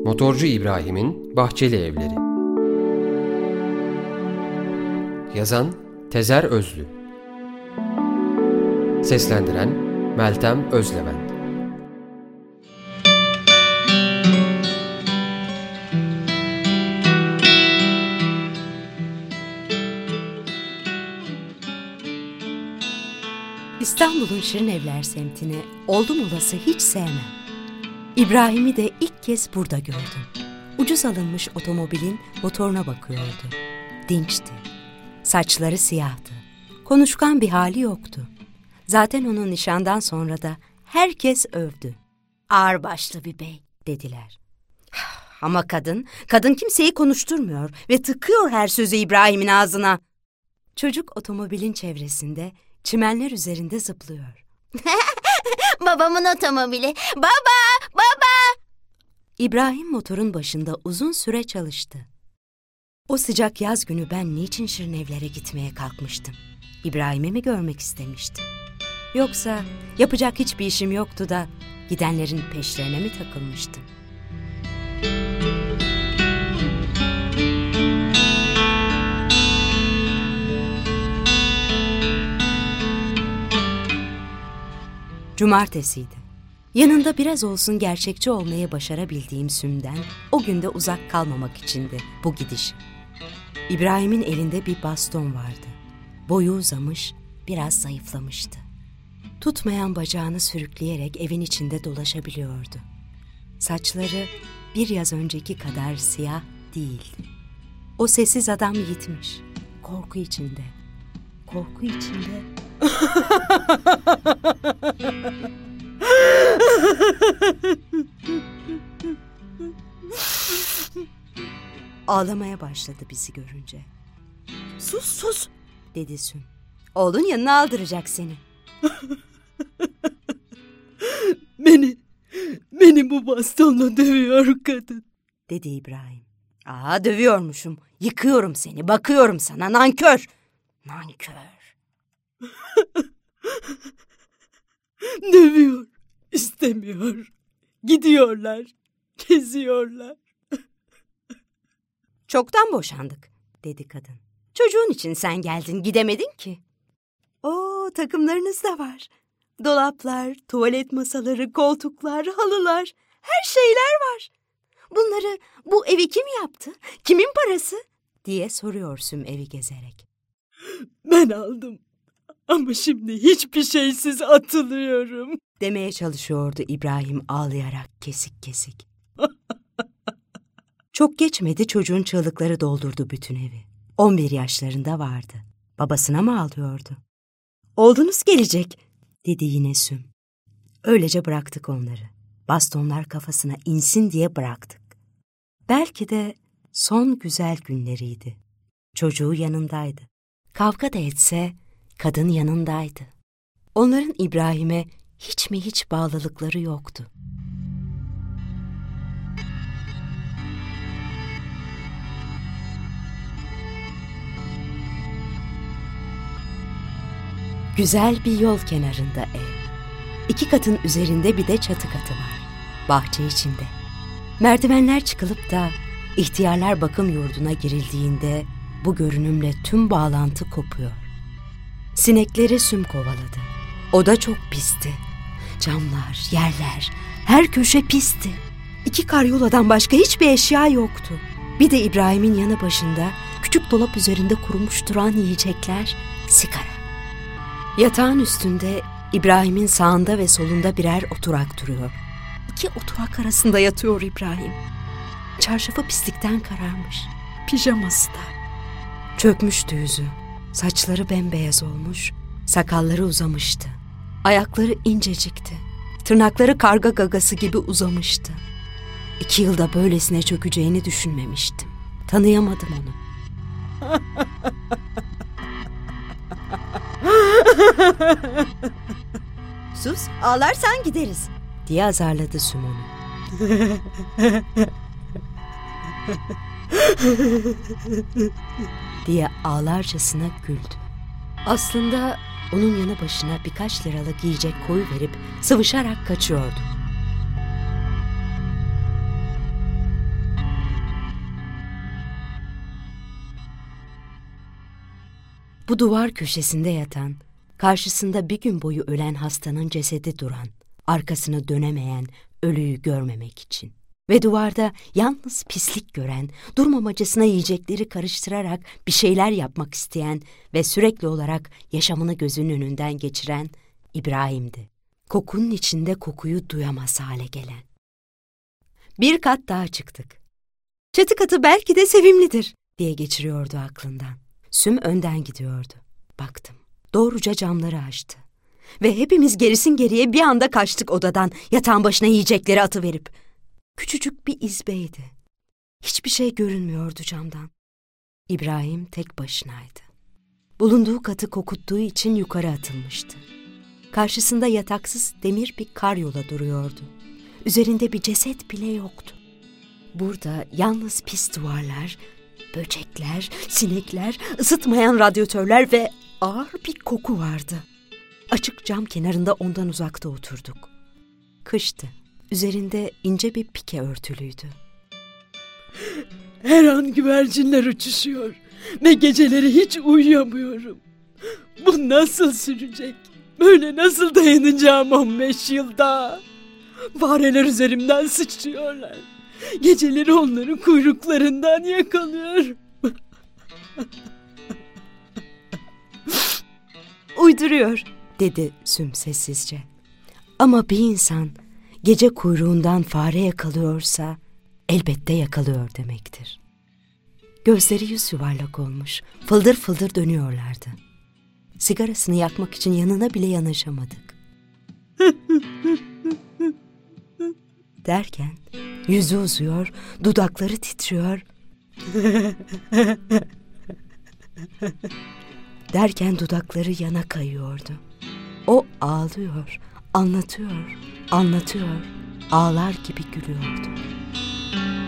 Motorcu İbrahim'in Bahçeli Evleri. Yazan Tezer Özlü. Seslendiren Meltem Özlevent. İstanbul'un Şirinevler semtini oldum olası hiç sevmem. İbrahim'i de ilk kez burada gördüm. Ucuz alınmış otomobilin motoruna bakıyordu. Dinçti. Saçları siyahtı. Konuşkan bir hali yoktu. Zaten onun nişandan sonra da herkes övdü. Ağırbaşlı bir bey dediler. Ama kadın kimseyi konuşturmuyor ve tıkıyor her sözü İbrahim'in ağzına. Çocuk otomobilin çevresinde çimenler üzerinde zıplıyor. Babamın otomobili. Baba! İbrahim motorun başında uzun süre çalıştı. O sıcak yaz günü ben niçin Şirinevlere gitmeye kalkmıştım? İbrahim'i mi görmek istemiştim? Yoksa yapacak hiçbir işim yoktu da gidenlerin peşlerine mi takılmıştım? Cumartesiydi. Yanında biraz olsun gerçekçi olmayı başarabildiğim Süm'den o günde uzak kalmamak içindi bu gidiş. İbrahim'in elinde bir baston vardı. Boyu uzamış, biraz zayıflamıştı. Tutmayan bacağını sürükleyerek evin içinde dolaşabiliyordu. Saçları bir yaz önceki kadar siyah değildi. O sessiz adam gitmiş. Korku içinde. Ağlamaya başladı bizi görünce. Sus dedi Süm. Oğlun yanına aldıracak seni. Beni bu bastonla dövüyor kadın, dedi İbrahim. Dövüyormuşum. Yıkıyorum seni, bakıyorum sana, nankör. Dövüyor, istemiyor. Gidiyorlar, geziyorlar. Çoktan boşandık, dedi kadın. Çocuğun için sen geldin, gidemedin ki. Takımlarınız da var. Dolaplar, tuvalet masaları, koltuklar, halılar, her şeyler var. Bunları, bu evi kim yaptı? Kimin parası? Diye soruyor Süm evi gezerek. Ben aldım ama şimdi hiçbir şeysiz atılıyorum, demeye çalışıyordu İbrahim ağlayarak kesik. Çok geçmedi çocuğun çığlıkları doldurdu bütün evi. 11 yaşlarında vardı. Babasına mı ağlıyordu? Oğlunuz gelecek, dedi yine Süm. Öylece bıraktık onları. Bastonlar kafasına insin diye bıraktık. Belki de son güzel günleriydi. Çocuğu yanındaydı. Kavga da etse kadın yanındaydı. Onların İbrahim'e hiç bağlılıkları yoktu. Güzel bir yol kenarında ev. 2 katın üzerinde bir de çatı katı var. Bahçe içinde. Merdivenler çıkılıp da ihtiyarlar bakım yurduna girildiğinde bu görünümle tüm bağlantı kopuyor. Sinekleri Süm kovaladı. O da çok pisti. Camlar, yerler, her köşe pisti. 2 karyoladan başka hiçbir eşya yoktu. Bir de İbrahim'in yanı başında küçük dolap üzerinde kurumuş duran yiyecekler, sigara. Yatağın üstünde İbrahim'in sağında ve solunda birer oturak duruyor. 2 oturak arasında yatıyor İbrahim. Çarşafı pislikten kararmış, pijaması da. Çökmüştü yüzü, saçları bembeyaz olmuş, sakalları uzamıştı. Ayakları incecikti, tırnakları karga gagası gibi uzamıştı. 2 yılda böylesine çökeceğini düşünmemiştim. Tanıyamadım onu. Sus, ağlarsan gideriz, diye azarladı Süm onu. diye ağlarcasına güldü. Aslında onun yanı başına birkaç liralık yiyecek koyuverip sıvışarak kaçıyordu. Bu duvar köşesinde yatan, karşısında bir gün boyu ölen hastanın cesedi duran, arkasını dönemeyen ölüyü görmemek için. Ve duvarda yalnız pislik gören, durmamacasına yiyecekleri karıştırarak bir şeyler yapmak isteyen ve sürekli olarak yaşamını gözünün önünden geçiren İbrahim'di. Kokunun içinde kokuyu duyamaz hale gelen. Bir kat daha çıktık. Çatı katı belki de sevimlidir diye geçiriyordu aklından. Süm önden gidiyordu. Baktım. Doğruca camları açtı. Ve hepimiz gerisin geriye bir anda kaçtık odadan, yatağın başına yiyecekleri atıverip. Küçücük bir izbeydi. Hiçbir şey görünmüyordu camdan. İbrahim tek başınaydı. Bulunduğu katı kokuttuğu için yukarı atılmıştı. Karşısında yataksız demir bir karyola duruyordu. Üzerinde bir ceset bile yoktu. Burada yalnız pis duvarlar, böcekler, sinekler, ısıtmayan radyatörler ve ağır bir koku vardı. Açık cam kenarında ondan uzakta oturduk. Kıştı. Üzerinde ince bir pike örtülüydü. Her an güvercinler uçuşuyor ve geceleri hiç uyuyamıyorum. Bu nasıl sürecek? Böyle nasıl dayanacağım 15 yılda? Fareler üzerimden sıçrıyorlar. Geceleri onların kuyruklarından yakalıyorum. Uyduruyor, dedi Süm sessizce. Ama bir insan gece kuyruğundan fare yakalıyorsa elbette yakalıyor demektir. Gözleri yüz yuvarlak olmuş, fıldır fıldır dönüyorlardı. Sigarasını yakmak için yanına bile yanaşamadık. Derken yüzü uzuyor, dudakları titriyor. Derken dudakları yana kayıyordu. O ağlıyor, anlatıyor, ağlar gibi gülüyordu.